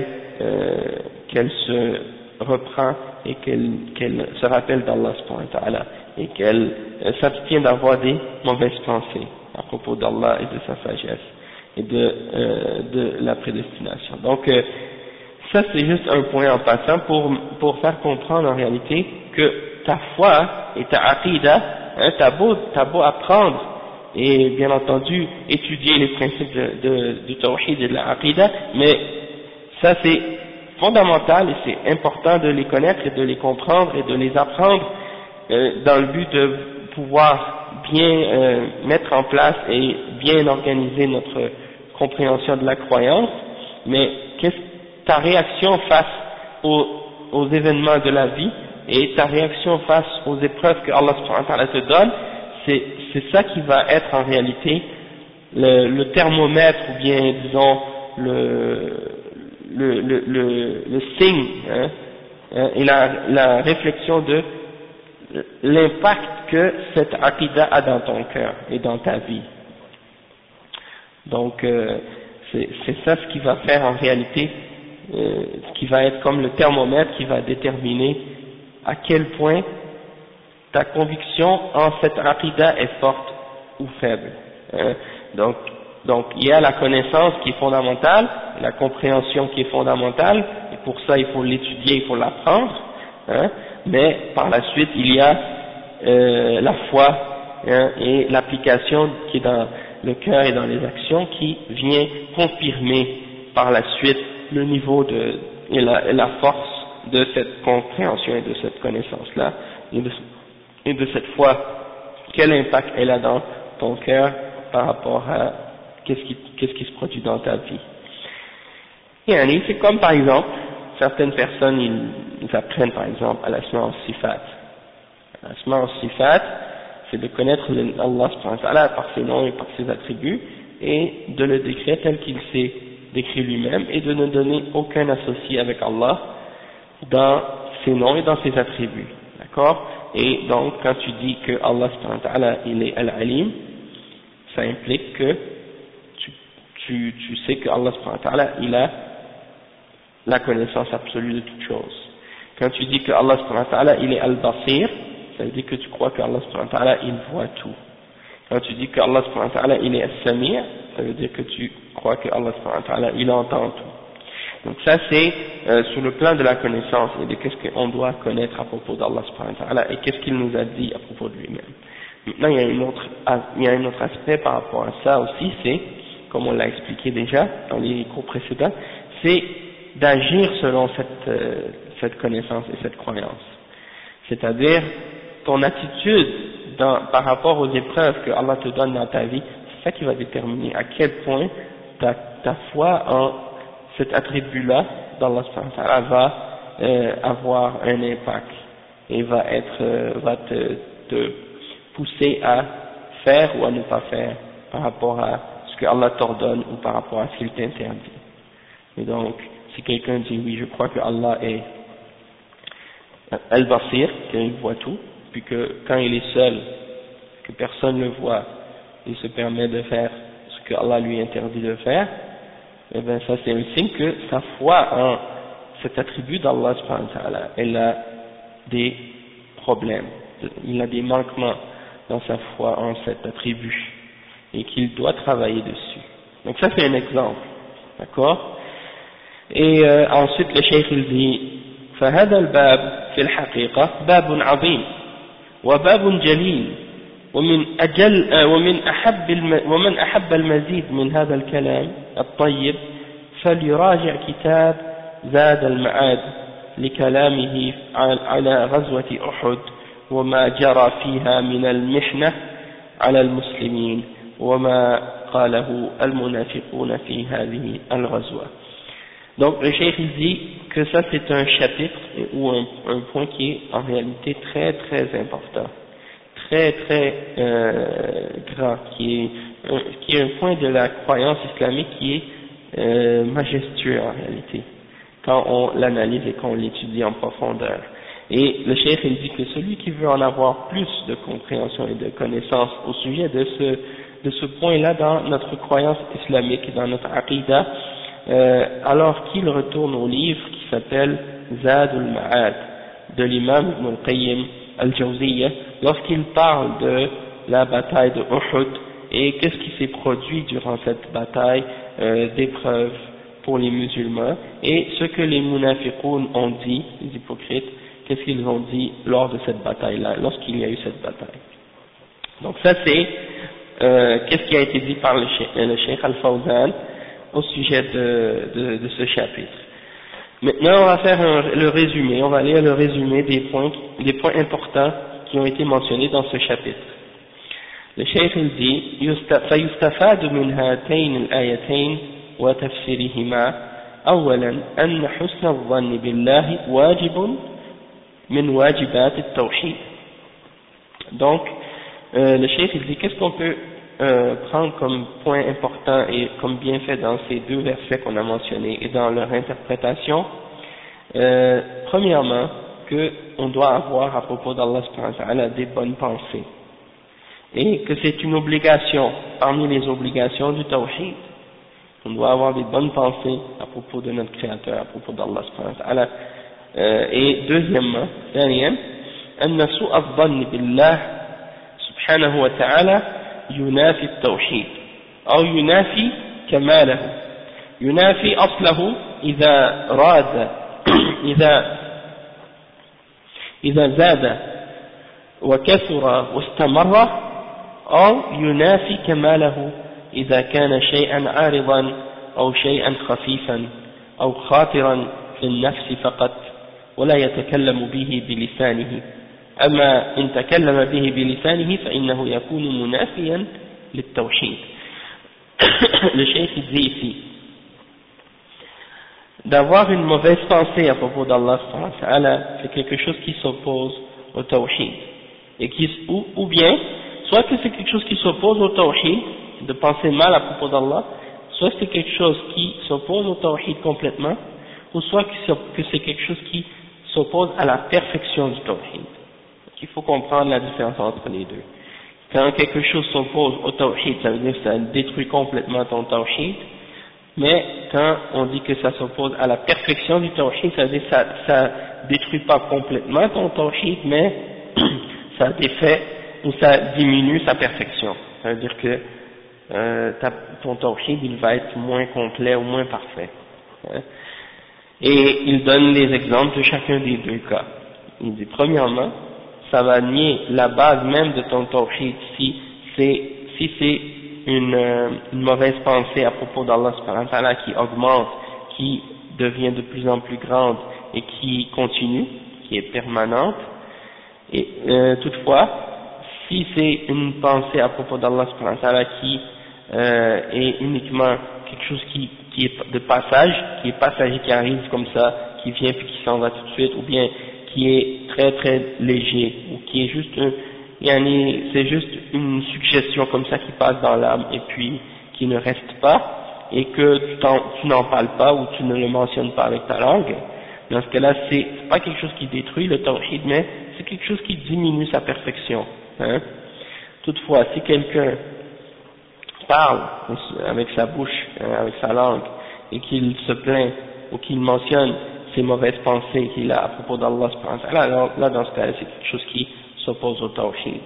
se reprend et qu'elle se rappelle d'Allah subhanahu wa ta'ala et qu'elle s'abstient d'avoir des mauvaises pensées à propos d'Allah et de sa sagesse et de la prédestination. Donc ça c'est juste un point en passant pour faire comprendre en réalité que ta foi et ta aqidah, hein, t'as beau apprendre et bien entendu étudier les principes du tawhid et de la aqidah, mais ça c'est fondamental et c'est important de les connaître et de les comprendre et de les apprendre dans le but de pouvoir bien mettre en place et bien organiser notre compréhension de la croyance. Mais ta réaction face aux événements de la vie et ta réaction face aux épreuves que Allah subhanahu wa ta'ala te donne, c'est ça qui va être en réalité le thermomètre ou bien disons le signe hein, et la réflexion de l'impact que cette aqidah a dans ton cœur et dans ta vie. Donc c'est ça ce qui va faire en réalité, ce qui va être comme le thermomètre qui va déterminer à quel point ta conviction en cette aqidah est forte ou faible. Donc il y a la connaissance qui est fondamentale, la compréhension qui est fondamentale, et pour ça il faut l'étudier, il faut l'apprendre, hein, mais par la suite il y a la foi hein, et l'application qui est dans le cœur et dans les actions qui vient confirmer par la suite le niveau et la force de cette compréhension et de cette connaissance-là, et de cette foi, quel impact elle a dans ton cœur par rapport à qu'est-ce qui se produit dans ta vie. Et c'est comme par exemple, certaines personnes ils apprennent par exemple à l'asma al-sifat. L'asma al-sifat, c'est de connaître Allah subhanahu wa ta'ala par ses noms et par ses attributs et de le décrire tel qu'il s'est décrit lui-même et de ne donner aucun associé avec Allah dans ses noms et dans ses attributs. D'accord? Et donc quand tu dis que Allah subhanahu wa ta'ala il est al-alim, ça implique que tu sais que Allah subhanahu wa ta'ala il a la connaissance absolue de toutes choses. Quand tu dis que Allah subhanahu wa ta'ala il est al-basir, ça veut dire que tu crois que Allah subhanahu wa ta'ala il voit tout. Quand tu dis que Allah subhanahu wa ta'ala il est al-samir, ça veut dire que tu crois que Allah subhanahu wa ta'ala il entend tout. Donc ça c'est sur le plan de la connaissance et de qu'est-ce qu'on doit connaître à propos d'Allah subhanahu wa ta'ala et qu'est-ce qu'il nous a dit à propos de lui-même. Maintenant il y a un autre aspect par rapport à ça aussi, c'est, comme on l'a expliqué déjà dans les cours précédents, c'est d'agir selon cette connaissance et cette croyance. C'est-à-dire, ton attitude par rapport aux épreuves que Allah te donne dans ta vie, c'est ça qui va déterminer à quel point ta foi en cet attribut-là d'Allah subhanahu wa ta'ala va avoir un impact et va te pousser à faire ou à ne pas faire par rapport à ce que Allah t'ordonne ou par rapport à ce qu'il t'interdit. Et donc, si quelqu'un dit oui, je crois que Allah est al-basir, qu'il voit tout, puis que quand il est seul, que personne ne le voit, il se permet de faire ce que Allah lui interdit de faire, et bien ça c'est un signe que sa foi en cet attribut d'Allah subhanahu wa ta'ala, elle a des problèmes, il a des manquements dans sa foi en cet attribut, et qu'il doit travailler dessus. Donc ça c'est un exemple. d'accord. Et ensuite le cheikh il dit فهذا الباب في الحقيقة باب عظيم وباب جليل ومن أحب المزيد من هذا الكلام الطيب فليراجع كتاب زاد المعاد لكلامه على غزوة أحد وما جرى فيها من المحنة على المسلمين وما قاله المنافقون في هذه الغزوة. Donc le cheikh dit que ça c'est un chapitre ou un point qui est en réalité très très important, très très grand, qui est un point de la croyance islamique qui est majestueux en réalité, quand on l'analyse et qu'on l'étudie en profondeur. Et le cheikh il dit que celui qui veut en avoir plus de compréhension et de connaissance au sujet de ce point-là dans notre croyance islamique, dans notre aqidah, alors qu'il retourne au livre qui s'appelle Zad al-Ma'ad de l'imam Ibn al-Qayyim al-Jawziyya, lorsqu'il parle de la bataille de Uhud et qu'est-ce qui s'est produit durant cette bataille d'épreuve pour les musulmans, et ce que les munafiqoun ont dit, les hypocrites, qu'est-ce qu'ils ont dit lors de cette bataille-là, lorsqu'il y a eu cette bataille. Donc ça c'est qu'est-ce qui a été dit par le Cheikh Al-Fawzan au sujet de ce chapitre. Maintenant on va faire le résumé, on va lire le résumé des points importants qui ont été mentionnés dans ce chapitre. Le Cheikh il dit فيستفاد من هاتين الآيتين وتفسيرهما أولا أن حسن الظن بالله واجب من واجبات التوحيد. Donc le Cheikh il dit qu'est-ce qu'on peut prendre comme point important et comme bienfait dans ces deux versets qu'on a mentionnés et dans leur interprétation. Premièrement, qu'on doit avoir à propos d'Allah subhanahu wa ta'ala des bonnes pensées, et que c'est une obligation parmi les obligations du tawhid. On doit avoir des bonnes pensées à propos de notre Créateur, à propos d'Allah subhanahu wa ta'ala. Et deuxièmement, ثانيا أن سوء الظن بالله سبحانه وتعالى ينافي التوحيد أو ينافي كماله، ينافي أصله إذا زاد وكثر واستمر، أو ينافي كماله إذا كان شيئا عارضا أو شيئا خفيفا أو خاطرا في النفس فقط ولا يتكلم به بلسانه، أما إن تكلم به بلسانه فإنه يكون منافيا للتوحيد. Le cheikh dit ici d'avoir une mauvaise pensée à propos d'Allah, c'est quelque chose qui s'oppose au tawhid, et ou bien soit que c'est quelque chose qui s'oppose au tawhid, de penser mal à propos d'Allah, soit c'est quelque chose qui s'oppose au tawhid complètement, ou soit que c'est quelque chose qui s'oppose à la perfection du tawhid. Il faut comprendre la différence entre les deux. Quand quelque chose s'oppose au tawhid, ça veut dire que ça détruit complètement ton tawhid, mais quand on dit que ça s'oppose à la perfection du tawhid, ça veut dire que ça détruit pas complètement ton tawhid, mais ça défait ou ça diminue sa perfection. Ça veut dire que ton tawhid il va être moins complet ou moins parfait. Et il donne les exemples de chacun des deux cas. Il dit premièrement, ça va nier la base même de ton tawhid si c'est une mauvaise pensée à propos d'Allah subhanahu wa ta'ala qui augmente, qui devient de plus en plus grande et qui continue, qui est permanente. Et toutefois, si c'est une pensée à propos d'Allah subhanahu wa ta'ala qui est uniquement quelque chose qui est de passage, qui est passager, qui arrive comme ça, qui vient puis qui s'en va tout de suite, ou bien qui est très très léger, ou qui est juste c'est juste une suggestion comme ça qui passe dans l'âme et puis qui ne reste pas, et que tu n'en parles pas ou tu ne le mentionnes pas avec ta langue. Dans ce cas-là, c'est pas quelque chose qui détruit le tawhid, mais c'est quelque chose qui diminue sa perfection. Toutefois, si quelqu'un parle avec sa bouche, avec sa langue, et qu'il se plaint ou qu'il mentionne ces mauvaises pensées qu'il a à propos d'Allah subhanahu wa ta'ala, alors là dans ce cas-là c'est quelque chose qui s'oppose au tawhid.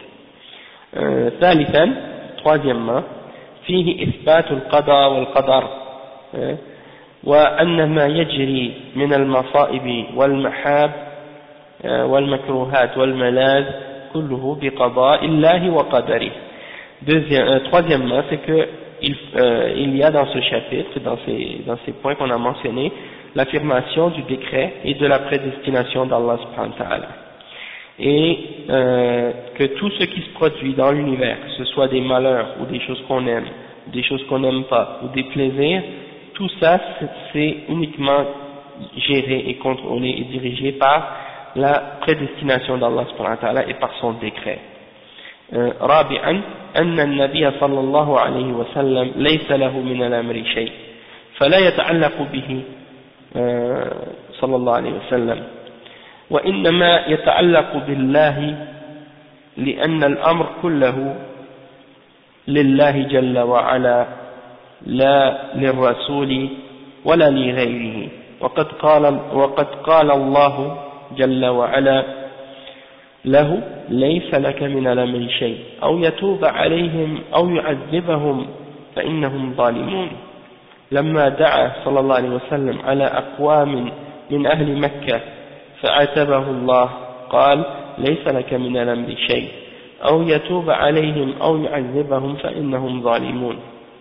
ثالثا, troisièmement, فيه إثبات القضاء والقدر وأن ما يجري من المصائب والمحاب والمكروهات والملاذ كله بقضاء الله وقدره. Troisièmement, c'est que il y a dans ce chapitre, dans ces points qu'on a mentionnés, l'affirmation du décret et de la prédestination d'Allah subhanahu wa ta'ala. Et que tout ce qui se produit dans l'univers, que ce soit des malheurs ou des choses qu'on aime, des choses qu'on n'aime pas, ou des plaisirs, tout ça c'est uniquement géré et contrôlé et dirigé par la prédestination d'Allah subhanahu wa ta'ala et par son décret. رابعا أن النبي صلى الله عليه وسلم ليس له من الأمر شيء فلا يتعلق به صلى الله عليه وسلم وإنما يتعلق بالله لأن الأمر كله لله جل وعلا لا للرسول ولا لغيره وقد قال الله جل وعلا له ليس لك من الأمر شيء أو يتوب عليهم أو يعذبهم فإنهم ظالمون لما دعا صلى الله عليه وسلم على أقوام من أهل مكة فعاتبه الله قال ليس لك من الأمر شيء أو يتوب عليهم أو يعذبهم فإنهم ظالمون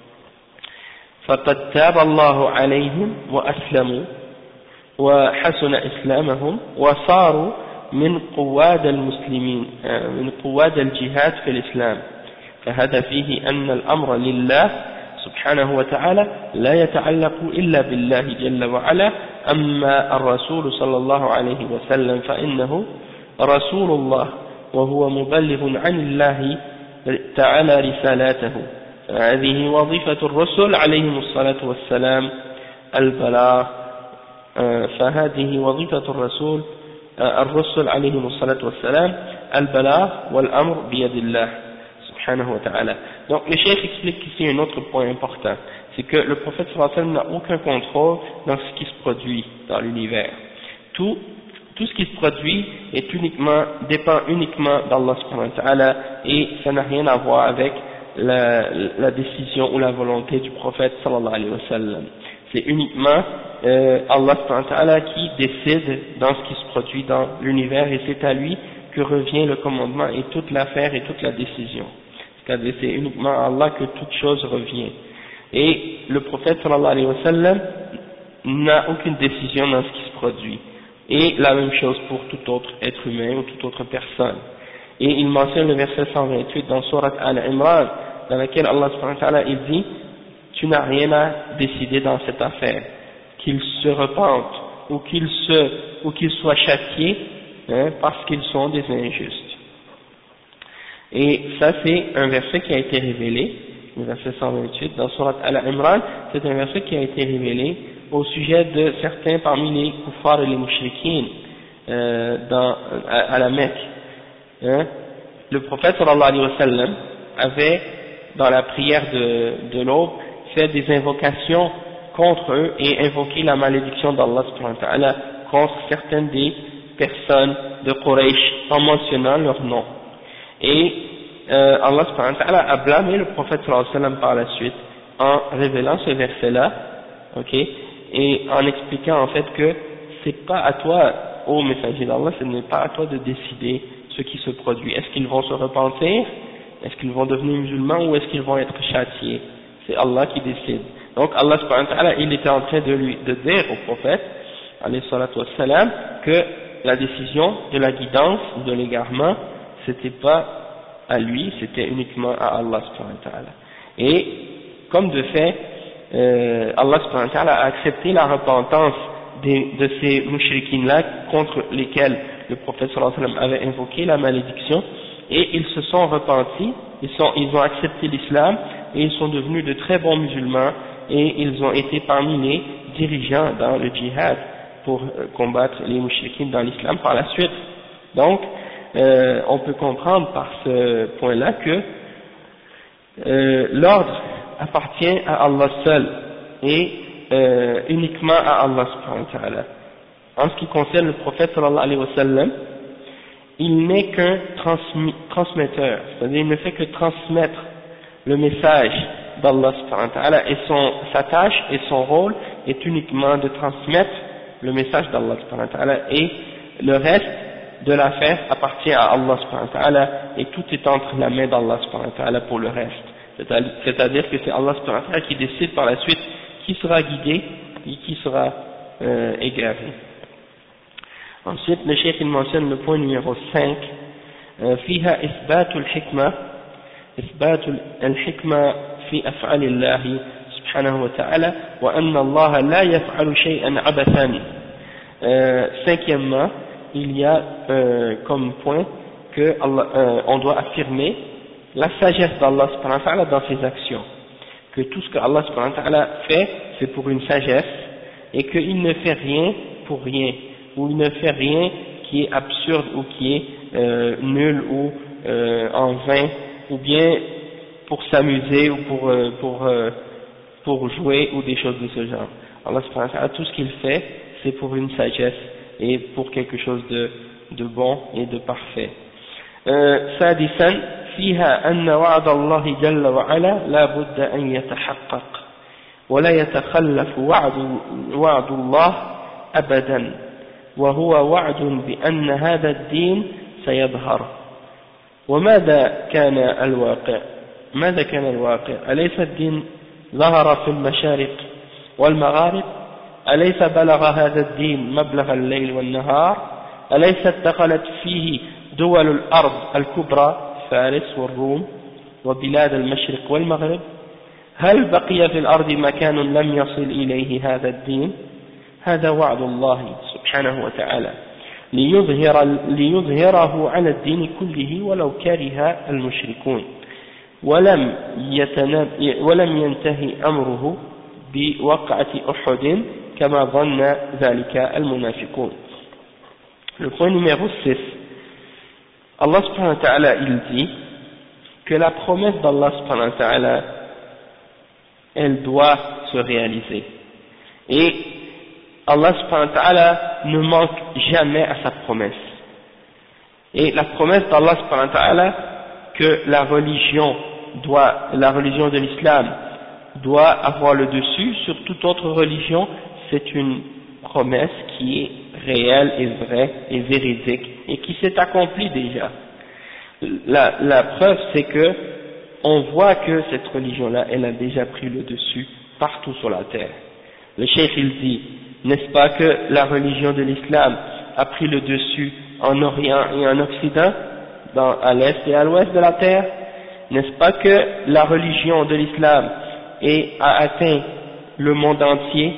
فقد تاب الله عليهم وأسلموا وحسن إسلامهم وصاروا من قواد المسلمين من قواد الجهاد في الإسلام فهذا فيه أن الأمر لله سبحانه وتعالى لا يتعلق إلا بالله جل وعلا أما الرسول صلى الله عليه وسلم فإنه رسول الله وهو مبلغ عن الله تعالى رسالاته فهذه وظيفة الرسل عليهم الصلاة والسلام البلاغ فهذه وظيفة الرسل عليهم الصلاة والسلام البلاغ والأمر بيد الله subhanahu wa ta'ala. Donc le cheikh explique ici un autre point important, c'est que le prophète sallallahu alayhi wa sallam n'a aucun contrôle dans ce qui se produit dans l'univers. Tout ce qui se produit dépend uniquement d'Allah subhanahu wa ta'ala et ça n'a rien à voir avec la décision ou la volonté du prophète sallallahu alayhi wa sallam. C'est uniquement Allah subhanahu wa ta'ala qui décide dans ce qui se produit dans l'univers et c'est à lui que revient le commandement et toute l'affaire et toute la décision. C'est-à-dire c'est uniquement à Allah que toute chose revient. Et le prophète sallallahu alayhi wa sallam n'a aucune décision dans ce qui se produit. Et la même chose pour tout autre être humain ou toute autre personne. Et il mentionne le verset 128 dans Sourate Al-Imran, dans laquelle Allah subhanahu wa ta'ala il dit « Tu n'as rien à décider dans cette affaire, qu'ils se repentent ou qu'ils soient châtiés parce qu'ils sont des injustes. » Et ça c'est un verset qui a été révélé, le verset 128 dans Sourate Al-Imran, c'est un verset qui a été révélé au sujet de certains parmi les kuffars et les mushrikines à la Mecque. Le prophète sallallahu alayhi wa sallam avait dans la prière de l'aube fait des invocations contre eux et invoqué la malédiction d'Allah subhanahu wa ta'ala contre certaines des personnes de Quraysh en mentionnant leur nom. Et Allah subhanahu wa ta'ala a blâmé le prophète sallallahu alayhi wa sallam par la suite en révélant ce verset-là, et en expliquant en fait que c'est pas à toi, ô messager d'Allah, ce n'est pas à toi de décider ce qui se produit. Est-ce qu'ils vont se repentir? Est-ce qu'ils vont devenir musulmans ou est-ce qu'ils vont être châtiés? C'est Allah qui décide. Donc Allah subhanahu wa ta'ala, il était en train de dire au prophète, alayhi salatu wassalam, que la décision de la guidance, de l'égarement, c'était pas à lui, c'était uniquement à Allah subhanahu wa ta'ala. Et comme de fait, Allah subhanahu wa ta'ala a accepté la repentance de ces mushrikines-là contre lesquels le prophète sallallahu alayhi wa sallam avait invoqué la malédiction, et ils se sont repentis, ils ont accepté l'islam, et ils sont devenus de très bons musulmans, et ils ont été parmi les dirigeants dans le djihad pour combattre les mushrikines dans l'islam par la suite. Donc, on peut comprendre par ce point-là que l'ordre appartient à Allah seul et uniquement à Allah subhanahu wa ta'ala. En ce qui concerne le prophète sallallahu alayhi wa sallam, il n'est qu'un transmetteur, c'est-à-dire il ne fait que transmettre le message d'Allah subhanahu wa ta'ala, et sa tâche et son rôle est uniquement de transmettre le message d'Allah subhanahu wa ta'ala, et le reste de l'affaire appartient à Allah subhanahu wa ta'ala, et tout est entre la main d'Allah subhanahu wa ta'ala pour le reste. C'est-à-dire que c'est Allah subhanahu wa ta'ala qui décide par la suite qui sera guidé et qui sera égaré. Ensuite, le cheikh il mentionne le point numéro 5, فيها إثبات الحكمة في أفعال الله سبحانه وتعالى وأن الله لا يفعل شيئا عبثا. Cinquièmement, il y a comme point que on doit affirmer la sagesse d'Allah subhanahu wa ta'ala dans ses actions, que tout ce que Allah subhanahu wa ta'ala fait c'est pour une sagesse, et qu'il ne fait rien pour rien, ou il ne fait rien qui est absurde ou qui est nul ou en vain, ou bien pour s'amuser ou pour jouer ou des choses de ce genre. Allah subhanahu wa ta'ala, tout ce qu'il fait c'est pour une sagesse et pour quelque chose de bon et de parfait. سادسا فيها أن وعد الله جل وعلا لا بد أن يتحقق ولا يتخلف وعد الله أبدا، وهو وعد بأن هذا الدين سيظهر. وماذا كان الواقع؟ أليس الدين ظهر في المشارق والمغارب؟ أليس بلغ هذا الدين مبلغ الليل والنهار؟ أليست دخلت فيه دول الأرض الكبرى فارس والروم وبلاد المشرق والمغرب؟ هل بقي في الأرض مكان لم يصل إليه هذا الدين؟ هذا وعد الله سبحانه وتعالى ليظهره على الدين كله ولو كره المشركون، ولم ينتهي أمره بوقعة أحد كما ظن ذلك المنافقون. Le point numéro 6, Allah subhanahu wa ta'ala il dit que la promesse d'Allah subhanahu wa ta'ala elle doit se réaliser, et Allah subhanahu wa ta'ala ne manque jamais à sa promesse, et la promesse d'Allah subhanahu wa ta'ala que la religion de l'islam doit avoir le dessus sur toute autre religion, c'est une promesse qui est réelle et vraie et véridique et qui s'est accomplie déjà. La preuve c'est que on voit que cette religion-là, elle a déjà pris le dessus partout sur la terre. Le cheikh il dit, n'est-ce pas que la religion de l'islam a pris le dessus en Orient et en Occident, à l'est et à l'ouest de la terre? N'est-ce pas que la religion de l'islam a atteint le monde entier,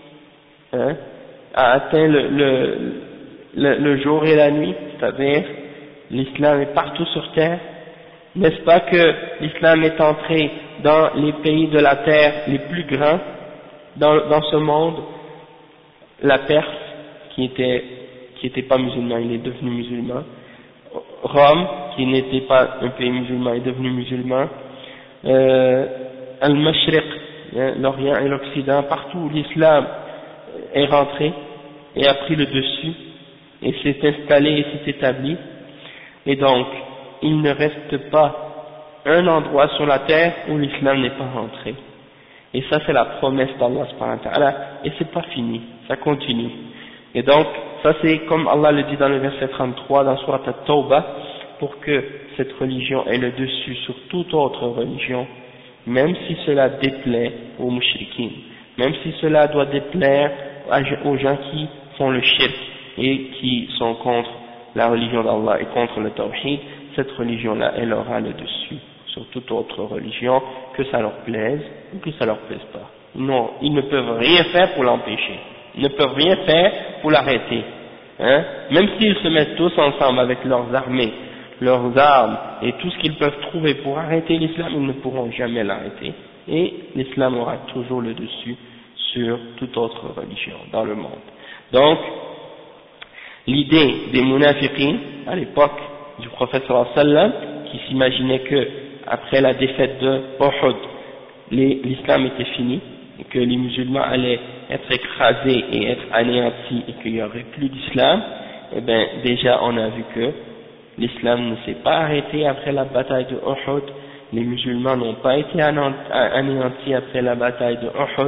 a atteint le jour et la nuit, c'est-à-dire l'islam est partout sur terre? N'est-ce pas que l'islam est entré dans les pays de la terre les plus grands dans ce monde? La Perse, qui était pas musulman, il est devenu musulman. Rome, qui n'était pas un pays musulman, est devenu musulman. Al-Mashriq, l'Orient et l'Occident, partout où l'islam est rentré et a pris le dessus et s'est installé et s'est établi. Et donc, il ne reste pas un endroit sur la terre où l'islam n'est pas rentré. Et ça c'est la promesse d'Allah subhanahu wa ta'ala, et c'est pas fini, ça continue. Et donc, ça c'est comme Allah le dit dans le verset 33 dans Surat At-Tawbah, pour que cette religion ait le dessus sur toute autre religion, même si cela déplaît aux mushrikin, même si cela doit déplaire aux gens qui font le shirk et qui sont contre la religion d'Allah et contre le tawhid, cette religion-là, elle aura le dessus sur toute autre religion, que ça leur plaise ou que ça leur plaise pas. Non, ils ne peuvent rien faire pour l'empêcher, ils ne peuvent rien faire pour l'arrêter, même s'ils se mettent tous ensemble avec leurs armées, leurs armes et tout ce qu'ils peuvent trouver pour arrêter l'islam, ils ne pourront jamais l'arrêter, et l'islam aura toujours le dessus sur toute autre religion dans le monde. Donc, l'idée des munafiqin à l'époque du prophète sallallahu alayhi wa sallam, qui s'imaginait que après la défaite de Uhud, l'islam était fini et que les musulmans allaient être écrasés et être anéantis et qu'il n'y aurait plus d'islam, eh bien déjà on a vu que l'islam ne s'est pas arrêté après la bataille de Uhud, les musulmans n'ont pas été anéantis après la bataille de Uhud,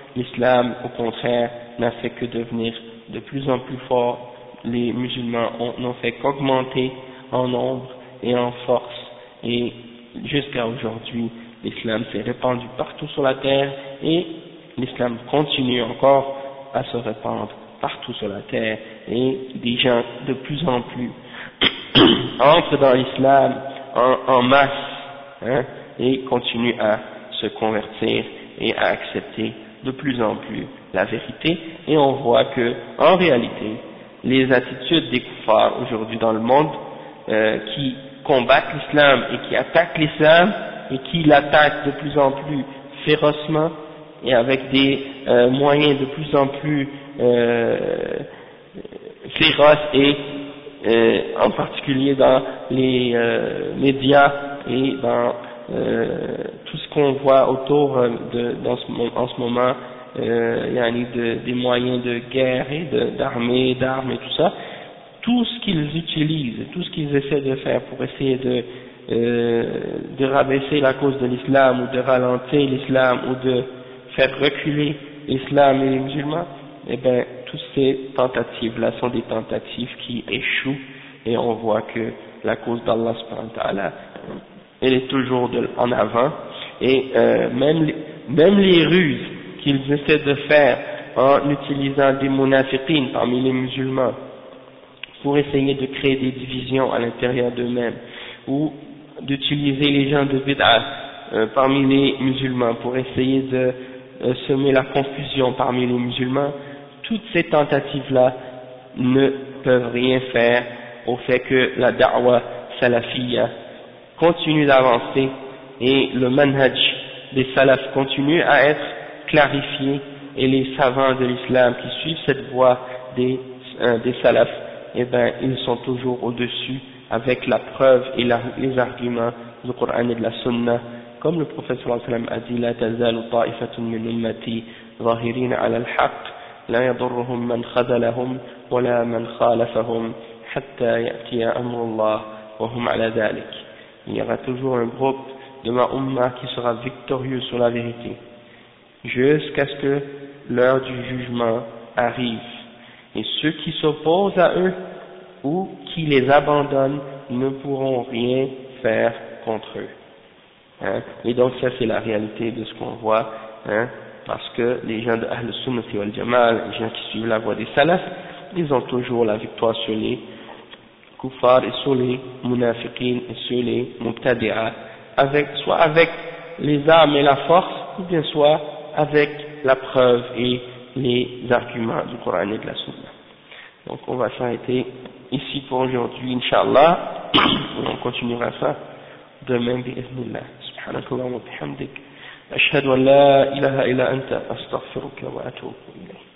l'islam au contraire n'a fait que devenir de plus en plus fort, les musulmans n'ont fait qu'augmenter en nombre et en force, et jusqu'à aujourd'hui l'islam s'est répandu partout sur la terre, et l'islam continue encore à se répandre partout sur la terre, et des gens de plus en plus entrent dans l'islam en masse, hein, et continuent à se convertir et à accepter de plus en plus la vérité. Et on voit que en réalité les attitudes des kuffars aujourd'hui dans le monde qui combattent l'islam et qui attaquent l'islam et qui l'attaquent de plus en plus férocement et avec des moyens de plus en plus féroces, et en particulier dans les médias et dans tout ce qu'on voit autour en ce moment, il y a des moyens de guerre et d'armée, d'armes et tout ça, tout ce qu'ils utilisent, tout ce qu'ils essaient de faire pour essayer de rabaisser la cause de l'islam ou de ralentir l'islam ou de faire reculer l'islam et les musulmans, eh bien toutes ces tentatives-là sont des tentatives qui échouent, et on voit que la cause d'Allah subhanahu wa ta'ala, elle est toujours en avant, et même les ruses qu'ils essaient de faire en utilisant des munafiqines parmi les musulmans pour essayer de créer des divisions à l'intérieur d'eux-mêmes, ou d'utiliser les gens de bid'ah parmi les musulmans pour essayer de semer la confusion parmi les musulmans, toutes ces tentatives-là ne peuvent rien faire au fait que la da'wa salafiyya continue d'avancer et le manhaj des salafs continue à être clarifié, et les savants de l'islam qui suivent cette voie des salafs, eh ben ils sont toujours au-dessus avec la preuve et les arguments du Coran et de la Sunna, comme le prophète sallallahu alayhi wa sallam a dit: la tazalu ta'ifatun min ummati zahirin ala al-haqq la yadurruhum man khadalahum wa la man khalafahum hatta ya'tiya amrullah wa hum ala dhalik. Il y aura toujours un groupe de ma umma qui sera victorieux sur la vérité jusqu'à ce que l'heure du jugement arrive, et ceux qui s'opposent à eux ou qui les abandonnent ne pourront rien faire contre eux, hein. Et donc ça c'est la réalité de ce qu'on voit, hein, parce que les gens de Ahl Sunnah wal Jamaa, les gens qui suivent la voie des salafs, ils ont toujours la victoire sur les kuffar et sur les munafiqin et sur les mubtadi'a, soit avec les armes et la force, ou bien soit avec la preuve et les arguments du Coran et de la Sunna. Donc on va s'arrêter ici pour aujourd'hui, Inch'Allah, et on continuera ça demain, bi'idhnillah. Subhanakallah wa bihamdik, ashhadu an la ilaha illa anta, astaghfiruka wa atubu ilayk.